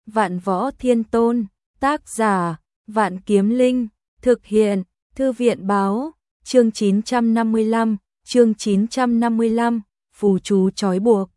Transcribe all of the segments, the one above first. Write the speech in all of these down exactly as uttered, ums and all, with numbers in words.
Vạn Võ Thiên Tôn, tác giả, Vạn Kiếm Linh, thực hiện, Thư viện báo, chương chín trăm năm mươi lăm, chương chín trăm năm mươi lăm, phù chú trói buộc.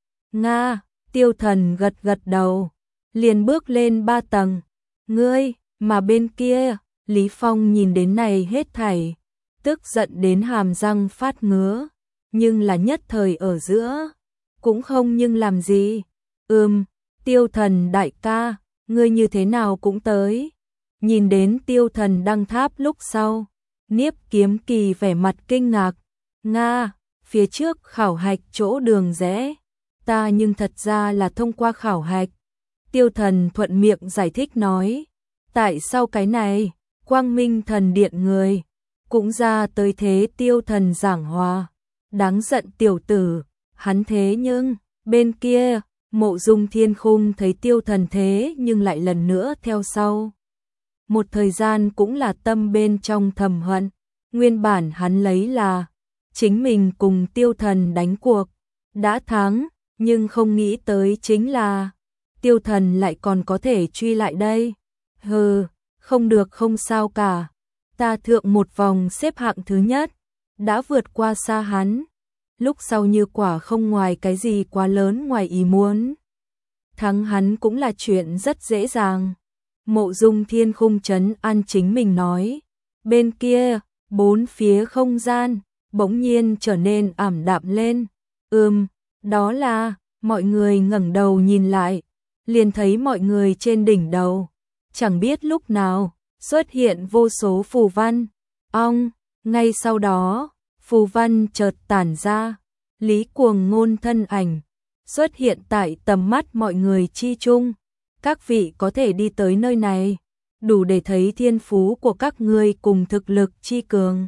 Nga, Tiêu Thần gật gật đầu, liền bước lên ba tầng. Ngươi, mà bên kia, Lý Phong nhìn đến này hết thảy, tức giận đến hàm răng phát ngứa, nhưng là nhất thời ở giữa, cũng không nhưng làm gì. Ừm, Tiêu Thần đại ca, ngươi như thế nào cũng tới. Nhìn đến Tiêu Thần đăng tháp lúc sau, Niếp Kiếm Kỳ vẻ mặt kinh ngạc. Nga, phía trước khảo hạch chỗ đường rẽ, ta nhưng thật ra là thông qua khảo hạch. Tiêu Thần thuận miệng giải thích nói, tại sao cái này, Quang Minh Thần Điện người, cũng ra tới thế. Tiêu Thần giảng hòa, đáng giận tiểu tử, hắn thế nhưng, bên kia, Mộ Dung Thiên Khung thấy Tiêu Thần thế nhưng lại lần nữa theo sau. Một thời gian cũng là tâm bên trong thầm hận, nguyên bản hắn lấy là chính mình cùng Tiêu Thần đánh cuộc, đã thắng, nhưng không nghĩ tới chính là Tiêu Thần lại còn có thể truy lại đây. Hừ, không được không sao cả, ta thượng một vòng xếp hạng thứ nhất, đã vượt qua xa hắn, lúc sau như quả không ngoài cái gì quá lớn ngoài ý muốn, thắng hắn cũng là chuyện rất dễ dàng. Mộ Dung Thiên Khung trấn an chính mình nói. Bên kia, bốn phía không gian bỗng nhiên trở nên ảm đạm lên. Ừm, đó là, mọi người ngẩng đầu nhìn lại, liền thấy mọi người trên đỉnh đầu, chẳng biết lúc nào xuất hiện vô số phù văn. Ong, ngay sau đó, phù văn chợt tản ra, Lý Cuồng Ngôn thân ảnh xuất hiện tại tầm mắt mọi người chi chung. Các vị có thể đi tới nơi này, đủ để thấy thiên phú của các ngươi cùng thực lực chi cường.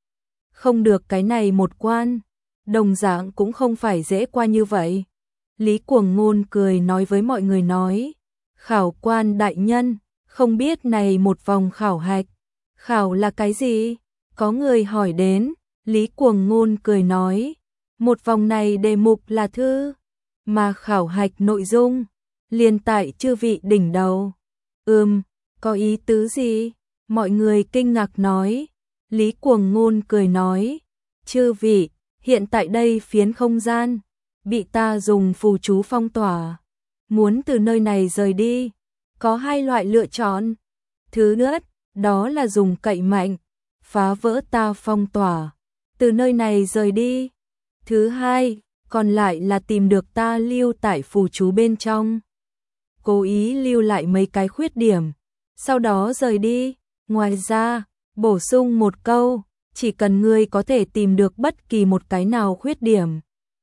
Không được cái này một quan, đồng dạng cũng không phải dễ qua như vậy. Lý Cuồng Ngôn cười nói với mọi người nói, khảo quan đại nhân, không biết này một vòng khảo hạch, khảo là cái gì? Có người hỏi đến, Lý Cuồng Ngôn cười nói, một vòng này đề mục là thư, mà khảo hạch nội dung liền tại chư vị đỉnh đầu. Ừm, có ý tứ gì? Mọi người kinh ngạc nói. Lý Cuồng Ngôn cười nói, chư vị, hiện tại đây phiến không gian bị ta dùng phù chú phong tỏa, muốn từ nơi này rời đi, có hai loại lựa chọn. Thứ nhất, đó là dùng cậy mạnh, phá vỡ ta phong tỏa, từ nơi này rời đi. Thứ hai, còn lại là tìm được ta lưu tại phù chú bên trong, cố ý lưu lại mấy cái khuyết điểm, sau đó rời đi. Ngoài ra, bổ sung một câu, chỉ cần ngươi có thể tìm được bất kỳ một cái nào khuyết điểm,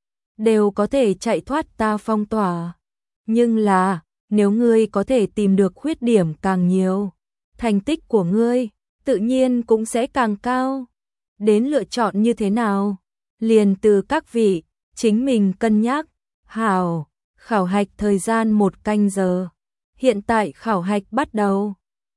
đều có thể chạy thoát ta phong tỏa. Nhưng là, nếu ngươi có thể tìm được khuyết điểm càng nhiều, thành tích của ngươi tự nhiên cũng sẽ càng cao. Đến lựa chọn như thế nào, liền từ các vị chính mình cân nhắc. Hảo, khảo hạch thời gian một canh giờ. Hiện tại khảo hạch bắt đầu.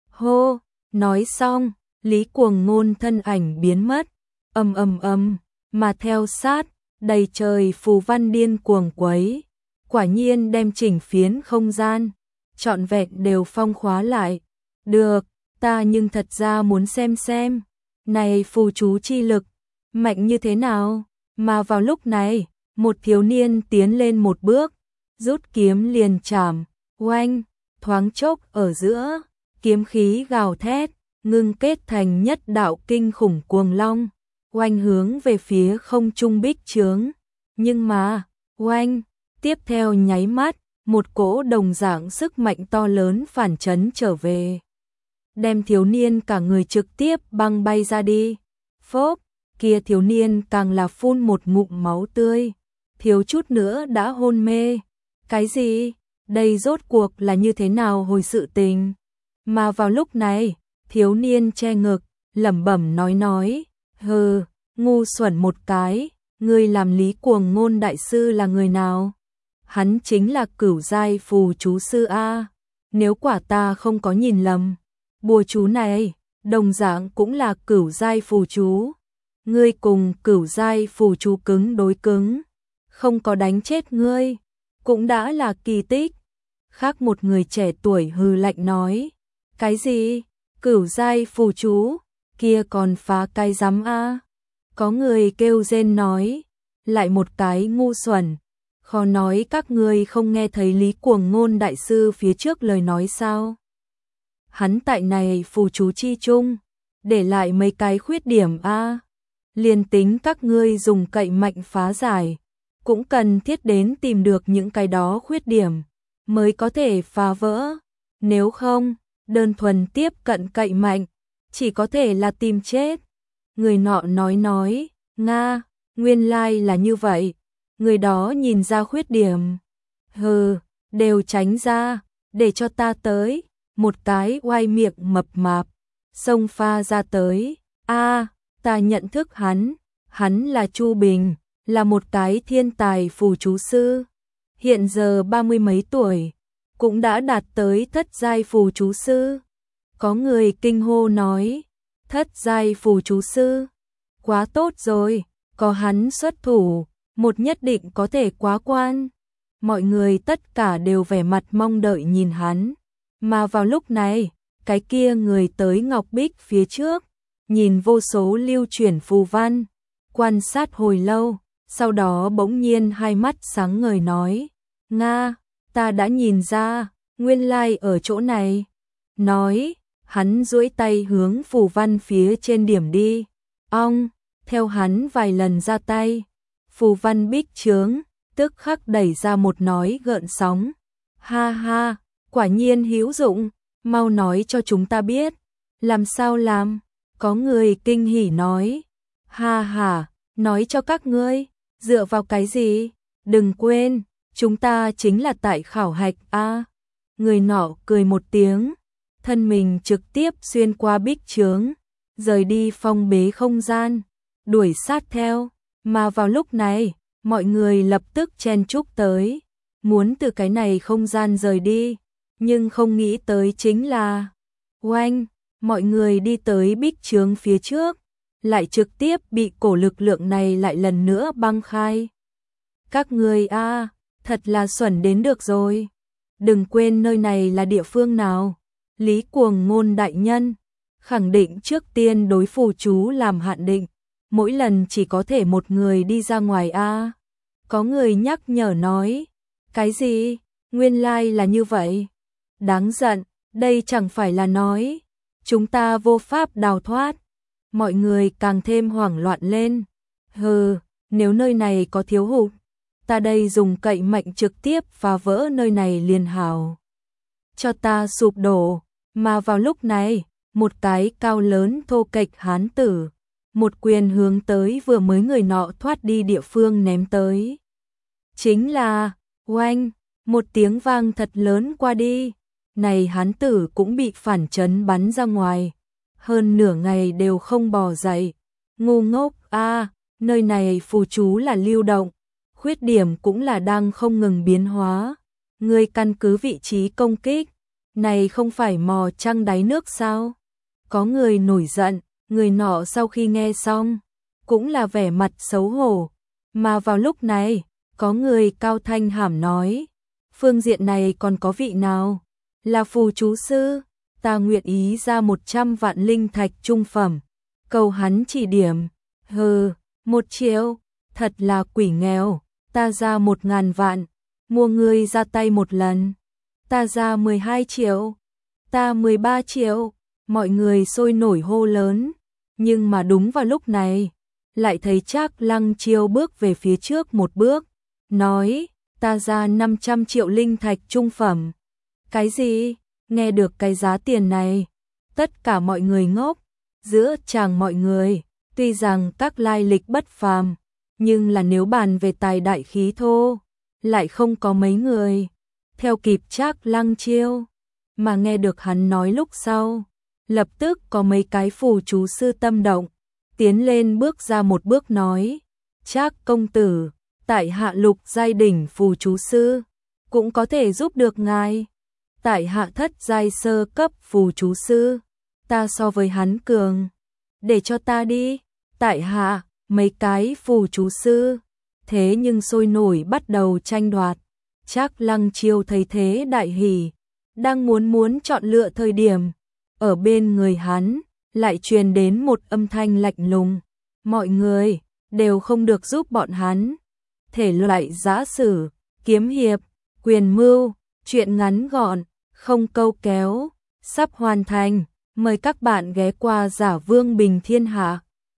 Hô, nói xong, Lý Cuồng Ngôn thân ảnh biến mất. Ầm ầm ầm, mà theo sát, đầy trời phù văn điên cuồng quấy, quả nhiên đem chỉnh phiến không gian trọn vẹn đều phong khóa lại. Được, ta nhưng thật ra muốn xem xem, này phù chú chi lực mạnh như thế nào. Mà vào lúc này, một thiếu niên tiến lên một bước, rút kiếm liền chạm, oanh, thoáng chốc ở giữa, kiếm khí gào thét, ngưng kết thành nhất đạo kinh khủng cuồng long, oanh hướng về phía không trung bích chướng. Nhưng mà, oanh, tiếp theo nháy mắt, một cỗ đồng dạng sức mạnh to lớn phản chấn trở về, đem thiếu niên cả người trực tiếp băng bay ra đi. Phốp, kia thiếu niên càng là phun một ngụm máu tươi, thiếu chút nữa đã hôn mê. Cái gì? Đây rốt cuộc là như thế nào hồi sự tình? Mà vào lúc này, thiếu niên che ngực, lẩm bẩm nói nói, hừ, ngu xuẩn một cái, ngươi làm Lý Cuồng Ngôn đại sư là người nào? Hắn chính là cửu giai phù chú sư a. Nếu quả ta không có nhìn lầm, bùa chú này đồng dạng cũng là cửu giai phù chú. Ngươi cùng cửu giai phù chú cứng đối cứng, không có đánh chết ngươi, cũng đã là kỳ tích. Khác một người trẻ tuổi hừ lạnh nói, cái gì? Cửu giai phù chú, kia còn phá cái rắm a. Có người kêu rên nói, lại một cái ngu xuẩn, khó nói các ngươi không nghe thấy Lý Cuồng Ngôn đại sư phía trước lời nói sao? Hắn tại này phù chú chi chung, để lại mấy cái khuyết điểm a, liền tính các ngươi dùng cậy mạnh phá giải, cũng cần thiết đến tìm được những cái đó khuyết điểm mới có thể phá vỡ, nếu không, đơn thuần tiếp cận cậy mạnh, chỉ có thể là tìm chết. Người nọ nói nói, Nga, nguyên lai là như vậy, người đó nhìn ra khuyết điểm. Hừ, đều tránh ra, để cho ta tới, một cái oai miệng mập mạp, xông pha ra tới, a ta nhận thức hắn, hắn là Chu Bình, là một cái thiên tài phù chú sư, hiện giờ ba mươi mấy tuổi, cũng đã đạt tới thất giai phù chú sư. Có người kinh hô nói, thất giai phù chú sư, quá tốt rồi, có hắn xuất thủ, một nhất định có thể quá quan. Mọi người tất cả đều vẻ mặt mong đợi nhìn hắn, mà vào lúc này, cái kia người tới Ngọc Bích phía trước, nhìn vô số lưu chuyển phù văn, quan sát hồi lâu, sau đó bỗng nhiên hai mắt sáng ngời nói, Nga, ta đã nhìn ra, nguyên lai ở chỗ này. Nói, hắn duỗi tay hướng phù văn phía trên điểm đi, ong, theo hắn vài lần ra tay, phù văn bích chướng, tức khắc đẩy ra một nói gợn sóng. Ha ha, quả nhiên hữu dụng, mau nói cho chúng ta biết, làm sao làm? Có người kinh hỉ nói, ha ha, nói cho các ngươi, dựa vào cái gì? Đừng quên, chúng ta chính là tại khảo hạch a. Người nọ cười một tiếng, thân mình trực tiếp xuyên qua bích chướng, rời đi phong bế không gian, đuổi sát theo, mà vào lúc này, mọi người lập tức chen chúc tới, muốn từ cái này không gian rời đi, nhưng không nghĩ tới chính là, oanh, mọi người đi tới bích chướng phía trước, lại trực tiếp bị cổ lực lượng này lại lần nữa băng khai. Các người a, thật là xuẩn đến được rồi. Đừng quên nơi này là địa phương nào. Lý Cuồng Ngôn đại nhân khẳng định trước tiên đối phù chú làm hạn định, mỗi lần chỉ có thể một người đi ra ngoài a. Có người nhắc nhở nói, cái gì? Nguyên lai là như vậy. Đáng giận, đây chẳng phải là nói chúng ta vô pháp đào thoát. Mọi người càng thêm hoảng loạn lên. Hừ, nếu nơi này có thiếu hụt, ta đây dùng cậy mạnh trực tiếp phá vỡ nơi này liền hảo. Cho ta sụp đổ, mà vào lúc này, một cái cao lớn thô kệch hán tử, một quyền hướng tới vừa mới người nọ thoát đi địa phương ném tới. Chính là, oanh, một tiếng vang thật lớn qua đi, này hán tử cũng bị phản chấn bắn ra ngoài, hơn nửa ngày đều không bò dậy. Ngu ngốc a, nơi này phù chú là lưu động, khuyết điểm cũng là đang không ngừng biến hóa. Ngươi căn cứ vị trí công kích, này không phải mò trăng đáy nước sao? Có người nổi giận, người nọ sau khi nghe xong, cũng là vẻ mặt xấu hổ. Mà vào lúc này, có người cao thanh hàm nói, phương diện này còn có vị nào? Là phù chú sư, ta nguyện ý ra một trăm vạn linh thạch trung phẩm, cầu hắn chỉ điểm. Hừ, một triệu, thật là quỷ nghèo, ta ra một ngàn vạn, mua ngươi ra tay một lần. Ta ra mười hai triệu, ta mười ba triệu, mọi người sôi nổi hô lớn. Nhưng mà đúng vào lúc này, lại thấy Trác Lăng Chiêu bước về phía trước một bước, nói, ta ra năm trăm triệu linh thạch trung phẩm. Cái gì? Nghe được cái giá tiền này, tất cả mọi người ngốc, giữa chàng mọi người, tuy rằng các lai lịch bất phàm, nhưng là nếu bàn về tài đại khí thô, lại không có mấy người theo kịp Trác Lăng Chiêu. Mà nghe được hắn nói lúc sau, lập tức có mấy cái phù chú sư tâm động, tiến lên bước ra một bước nói, Trác công tử, tại hạ lục giai đỉnh phù chú sư, cũng có thể giúp được ngài. Tại hạ thất giai sơ cấp phù chú sư, ta so với hắn cường, để cho ta đi. Tại hạ, mấy cái phù chú sư, thế nhưng sôi nổi bắt đầu tranh đoạt. Trác Lăng Chiêu thấy thế đại hỉ, đang muốn muốn chọn lựa thời điểm, ở bên người hắn lại truyền đến một âm thanh lạnh lùng, mọi người đều không được giúp bọn hắn. Thể loại giã sử, kiếm hiệp, quyền mưu, truyện ngắn gọn, không câu kéo, sắp hoàn thành, mời các bạn ghé qua Giả Vương Bình Thiên Hạ.